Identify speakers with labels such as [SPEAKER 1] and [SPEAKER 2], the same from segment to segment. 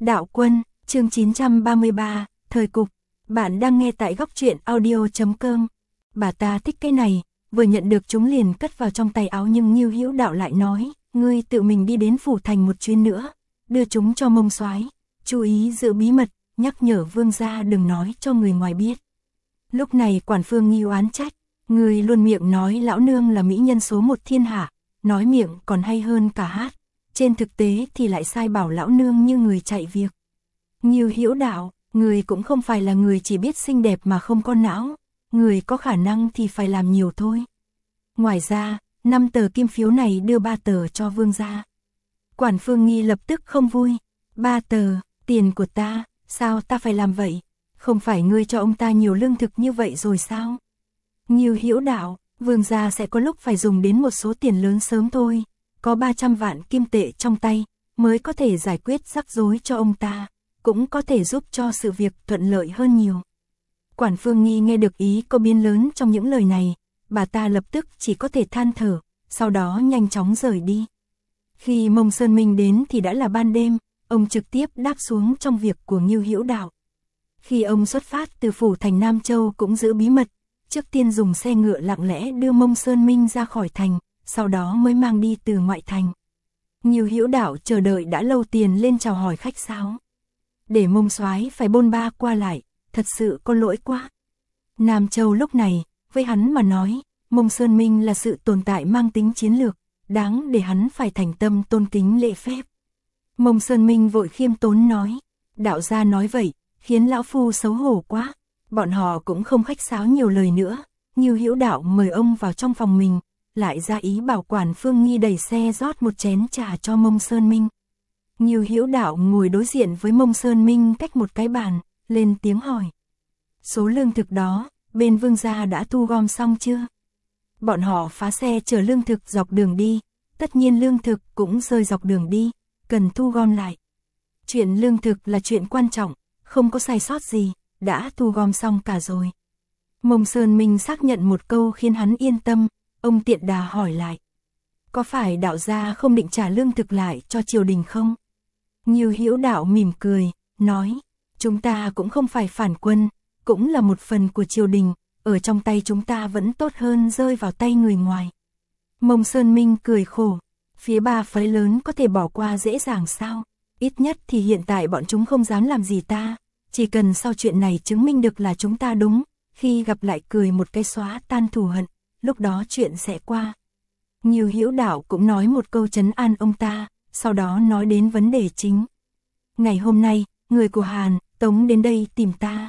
[SPEAKER 1] Đạo Quân, chương 933, thời cục. Bạn đang nghe tại góc truyện audio.com. Bà ta thích cái này, vừa nhận được chúng liền cất vào trong tay áo, nhưng Ngưu Hữu Đạo lại nói, ngươi tự mình đi đến phủ thành một chuyến nữa, đưa chúng cho Mông Soái, chú ý giữ bí mật, nhắc nhở Vương gia đừng nói cho người ngoài biết. Lúc này Quản Phương Nghi oán trách, người luôn miệng nói lão nương là mỹ nhân số một thiên hạ, nói miệng còn hay hơn cả hát, trên thực tế thì lại sai bảo lão nương như người chạy việc. Ngưu Hữu Đạo, người cũng không phải là người chỉ biết xinh đẹp mà không có não, người có khả năng thì phải làm nhiều thôi. Ngoài ra, 5 tờ kim phiếu này đưa 3 tờ cho Vương gia. Quản Phương Nghi lập tức không vui, 3 tờ, tiền của ta, sao ta phải làm vậy? Không phải ngươi cho ông ta nhiều lương thực như vậy rồi sao? Ngưu Hữu Đạo, Vương gia sẽ có lúc phải dùng đến một số tiền lớn sớm thôi, có 300 vạn kim tệ trong tay, mới có thể giải quyết rắc rối cho ông ta, cũng có thể giúp cho sự việc thuận lợi hơn nhiều. Quản Phương Nghi nghe được ý có biến lớn trong những lời này, bà ta lập tức chỉ có thể than thở, sau đó nhanh chóng rời đi. Khi Mông Sơn Minh đến thì đã là ban đêm, ông trực tiếp đáp xuống trong việc của Ngưu Hữu Đạo. Khi ông xuất phát từ phủ thành Nam Châu cũng giữ bí mật, trước tiên dùng xe ngựa lặng lẽ đưa Mông Sơn Minh ra khỏi thành, sau đó mới mang đi từ ngoại thành. Ngưu Hữu Đạo chờ đợi đã lâu, tiền lên chào hỏi khách sáo. Để Mông Soái phải bôn ba qua lại, thật sự có lỗi quá. Nam Châu lúc này, với hắn mà nói, Mông Sơn Minh là sự tồn tại mang tính chiến lược, đáng để hắn phải thành tâm tôn kính lễ phép. Mông Sơn Minh vội khiêm tốn nói, đạo gia nói vậy, khiến lão phu xấu hổ quá. Bọn họ cũng không khách sáo nhiều lời nữa, Ngưu Hữu Đạo mời ông vào trong phòng mình, lại ra ý bảo Quản Phương Nghi đẩy xe rót một chén trà cho Mông Sơn Minh. Ngưu Hữu Đạo ngồi đối diện với Mông Sơn Minh cách một cái bàn, lên tiếng hỏi. Số lương thực đó, bên Vương gia đã thu gom xong chưa? Bọn họ phá xe chở lương thực dọc đường đi, tất nhiên lương thực cũng rơi dọc đường đi, cần thu gom lại. Chuyện lương thực là chuyện quan trọng, không có sai sót gì, đã thu gom xong cả rồi. Mông Sơn Minh xác nhận một câu khiến hắn yên tâm, ông tiện đà hỏi lại. Có phải đạo gia không định trả lương thực lại cho triều đình không? Ngưu Hữu Đạo mỉm cười, nói, chúng ta cũng không phải phản quân, cũng là một phần của triều đình, ở trong tay chúng ta vẫn tốt hơn rơi vào tay người ngoài. Mông Sơn Minh cười khổ, phía ba phái lớn có thể bỏ qua dễ dàng sao? Ít nhất thì hiện tại bọn chúng không dám làm gì ta, chỉ cần sau chuyện này chứng minh được là chúng ta đúng, khi gặp lại cười một cái xóa tan thù hận, lúc đó chuyện sẽ qua. Ngưu Hữu Đạo cũng nói một câu trấn an ông ta, sau đó nói đến vấn đề chính. Ngày hôm nay, người của Hàn, Tống đến đây tìm ta.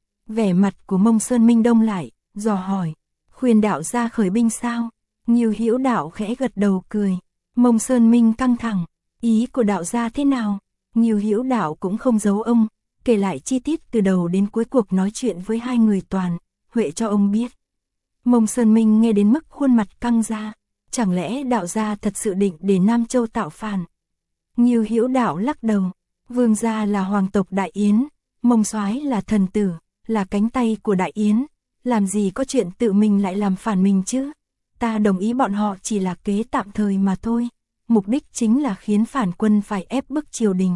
[SPEAKER 1] Vẻ mặt của Mông Sơn Minh đông lại, dò hỏi, khuyên đạo gia khởi binh sao? Ngưu Hữu Đạo khẽ gật đầu cười. Mông Sơn Minh căng thẳng, ý của đạo gia thế nào? Ngưu Hữu Đạo cũng không giấu ông, kể lại chi tiết từ đầu đến cuối cuộc nói chuyện với hai người Toàn, Huệ cho ông biết. Mông Sơn Minh nghe đến mức khuôn mặt căng ra, chẳng lẽ đạo gia thật sự định để Nam Châu tạo phản? Ngưu Hữu Đạo lắc đầu, Vương gia là hoàng tộc Đại Yến, Mông Soái là thần tử, là cánh tay của Đại Yến, làm gì có chuyện tự mình lại làm phản mình chứ? Ta đồng ý bọn họ chỉ là kế tạm thời mà thôi, mục đích chính là khiến phản quân phải ép bức triều đình.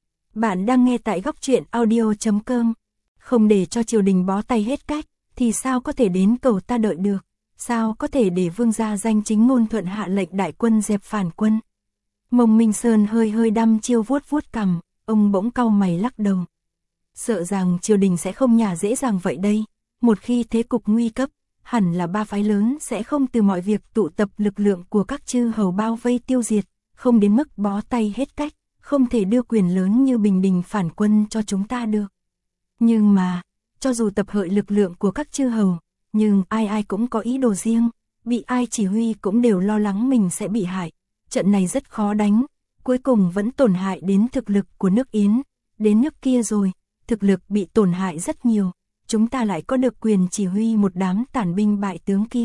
[SPEAKER 1] Bạn đang nghe tại góc truyện audio.com. Không để cho triều đình bó tay hết cách, thì sao có thể đến cầu ta đợi được? Sao có thể để Vương gia danh chính ngôn thuận hạ lệnh đại quân dẹp phản quân? Mông Minh Sơn hơi đăm chiêu vuốt cằm, ông bỗng cau mày lắc đầu. Sợ rằng triều đình sẽ không nhả dễ dàng vậy đây, một khi thế cục nguy cấp, hẳn là ba phái lớn sẽ không từ mọi việc tụ tập lực lượng của các chư hầu bao vây tiêu diệt, không đến mức bó tay hết cách, không thể đưa quyền lớn như bình định phản quân cho chúng ta được. Nhưng mà, cho dù tập hợp lực lượng của các chư hầu, nhưng ai cũng có ý đồ riêng, bị ai chỉ huy cũng đều lo lắng mình sẽ bị hại. Trận này rất khó đánh, cuối cùng vẫn tổn hại đến thực lực của nước Yến, đến nước kia rồi, thực lực bị tổn hại rất nhiều, chúng ta lại có được quyền chỉ huy một đám tản binh bại tướng kia.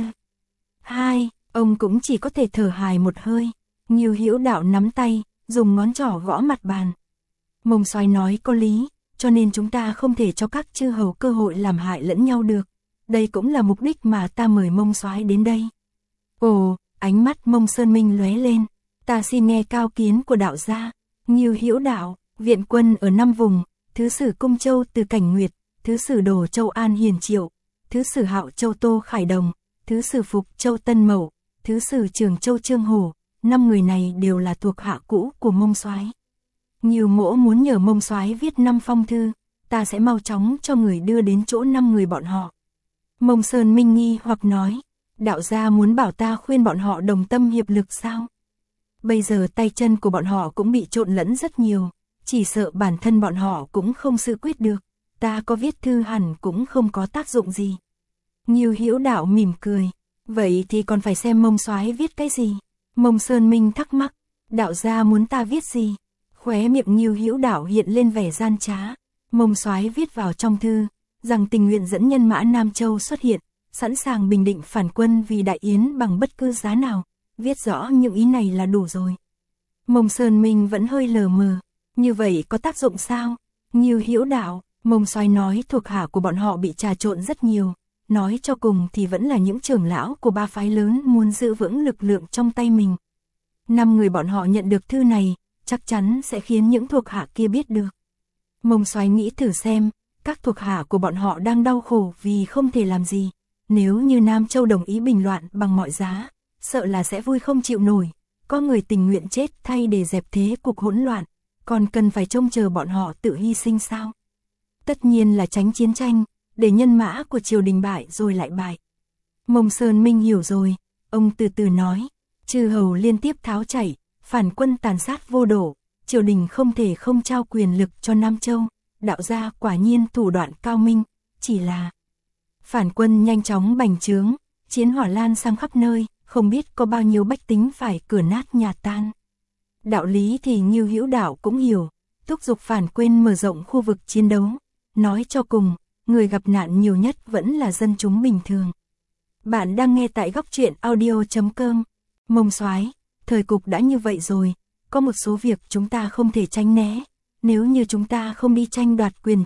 [SPEAKER 1] Ông cũng chỉ có thể thở hài một hơi. Ngưu Hữu Đạo nắm tay, dùng ngón trỏ gõ mặt bàn. Mông Soái nói có lý, cho nên chúng ta không thể cho các chư hầu cơ hội làm hại lẫn nhau được. Đây cũng là mục đích mà ta mời Mông Soái đến đây. Ồ, ánh mắt Mông Sơn Minh lóe lên, ta xin nghe cao kiến của đạo gia. Ngưu Hữu Đạo, viện quân ở 5 vùng, thứ sử Cung Châu Từ Cảnh Nguyệt, thứ sử Đồ Châu An Hiền Triệu, thứ sử Hạo Châu Tô Khải Đồng, thứ sử Phục Châu Tân Mậu, thứ sử Trường Châu Trương Hổ, 5 người này đều là thuộc hạ cũ của Mông Soái. Nhiều Mỗ muốn nhờ Mông Soái viết 5 phong thư, ta sẽ mau chóng cho người đưa đến chỗ 5 người bọn họ. Mông Sơn Minh nghi hoặc nói, đạo gia muốn bảo ta khuyên bọn họ đồng tâm hiệp lực sao? Bây giờ tay chân của bọn họ cũng bị trộn lẫn rất nhiều, chỉ sợ bản thân bọn họ cũng không sự quyết được, ta có viết thư hẳn cũng không có tác dụng gì. Ngưu Hữu Đạo mỉm cười, vậy thì còn phải xem Mông Soái viết cái gì? Mông Sơn Minh thắc mắc, đạo gia muốn ta viết gì? Khóe miệng Ngưu Hữu Đạo hiện lên vẻ gian trá. Mông Soái viết vào trong thư, rằng tình nguyện dẫn nhân mã Nam Châu xuất hiện, sẵn sàng bình định phản quân vì Đại Yến bằng bất cứ giá nào, viết rõ những ý này là đủ rồi. Mông Sơn Minh vẫn hơi lờ mờ, như vậy có tác dụng sao? Ngưu Hữu Đạo, Mông Soái nói thuộc hạ của bọn họ bị trà trộn rất nhiều, nói cho cùng thì vẫn là những trưởng lão của 3 phái lớn muốn giữ vững lực lượng trong tay mình. 5 người bọn họ nhận được thư này, chắc chắn sẽ khiến những thuộc hạ kia biết được. Mông Soái nghĩ thử xem, các thuộc hạ của bọn họ đang đau khổ vì không thể làm gì. Nếu như Nam Châu đồng ý bình loạn bằng mọi giá, sợ là sẽ vui không chịu nổi. Có người tình nguyện chết thay để dẹp thế cục hỗn loạn, còn cần phải trông chờ bọn họ tự hy sinh sao? Tất nhiên là tránh chiến tranh, để nhân mã của triều đình bại rồi lại bại. Mông Sơn Minh hiểu rồi, ông từ từ nói, chư hầu liên tiếp tháo chạy, phản quân tàn sát vô độ, triều đình không thể không trao quyền lực cho Nam Châu, đạo gia quả nhiên thủ đoạn cao minh, chỉ là phản quân nhanh chóng bành trướng, chiến hỏa lan sang khắp nơi, không biết có bao nhiêu bách tính phải cửa nát nhà tan. Đạo lý thì Ngưu Hữu Đạo cũng hiểu, thúc giục phản quân mở rộng khu vực chiến đấu, nói cho cùng, người gặp nạn nhiều nhất vẫn là dân chúng bình thường. Bạn đang nghe tại góc truyện audio.com. Mông Soái, thời cục đã như vậy rồi, có một số việc chúng ta không thể tránh né, nếu như chúng ta không đi tranh đoạt quyền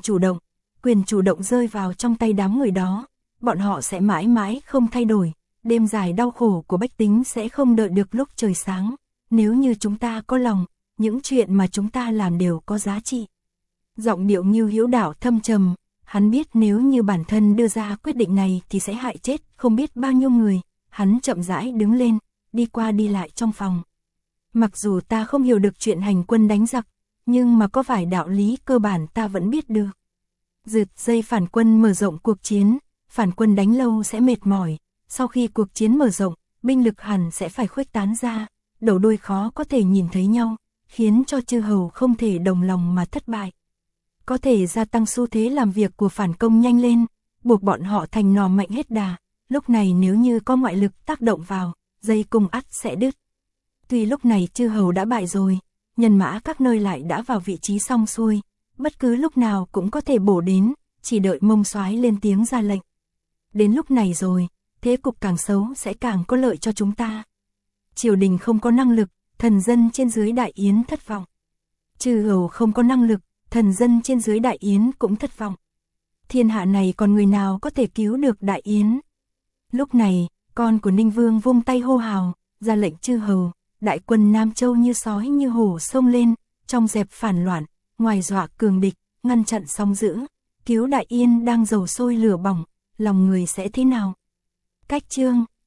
[SPEAKER 1] chủ động rơi vào trong tay đám người đó, bọn họ sẽ mãi mãi không thay đổi, đêm dài đau khổ của bách tính sẽ không đợi được lúc trời sáng, nếu như chúng ta có lòng, những chuyện mà chúng ta làm đều có giá trị. Giọng điệu Ngưu Hữu Đạo thâm trầm, hắn biết nếu như bản thân đưa ra quyết định này thì sẽ hại chết không biết bao nhiêu người, hắn chậm rãi đứng lên, đi qua đi lại trong phòng. Mặc dù ta không hiểu được chuyện hành quân đánh giặc, nhưng mà có vài đạo lý cơ bản ta vẫn biết được. Rượt dây phản quân mở rộng cuộc chiến, phản quân đánh lâu sẽ mệt mỏi, sau khi cuộc chiến mở rộng, binh lực hẳn sẽ phải khuếch tán ra, đầu đuôi khó có thể nhìn thấy nhau, khiến cho chư hầu không thể đồng lòng mà thất bại. Có thể gia tăng xu thế làm việc của phản công nhanh lên, buộc bọn họ thành nỏ mạnh hết đà, lúc này nếu như có ngoại lực tác động vào, dây cung ắt sẽ đứt. Tuy lúc này chư hầu đã bại rồi, nhân mã các nơi lại đã vào vị trí xong xuôi, bất cứ lúc nào cũng có thể bổ đến, chỉ đợi Mông Soái lên tiếng ra lệnh. Đến lúc này rồi, thế cục càng xấu sẽ càng có lợi cho chúng ta. Triều đình không có năng lực, thần dân trên dưới Đại Yến thất vọng. Chư hầu không có năng lực, thần dân trên dưới Đại Yến cũng thất vọng. Thiên hạ này còn người nào có thể cứu được Đại Yến? Lúc này, con của Ninh Vương vung tay hô hào, ra lệnh chư hầu, đại quân Nam Châu như sói như hổ xông lên, trong dẹp phản loạn, ngoài dọa cường địch, ngăn chặn sóng dữ, cứu Đại Yên đang dầu sôi lửa bỏng, lòng người sẽ thế nào? Cách chương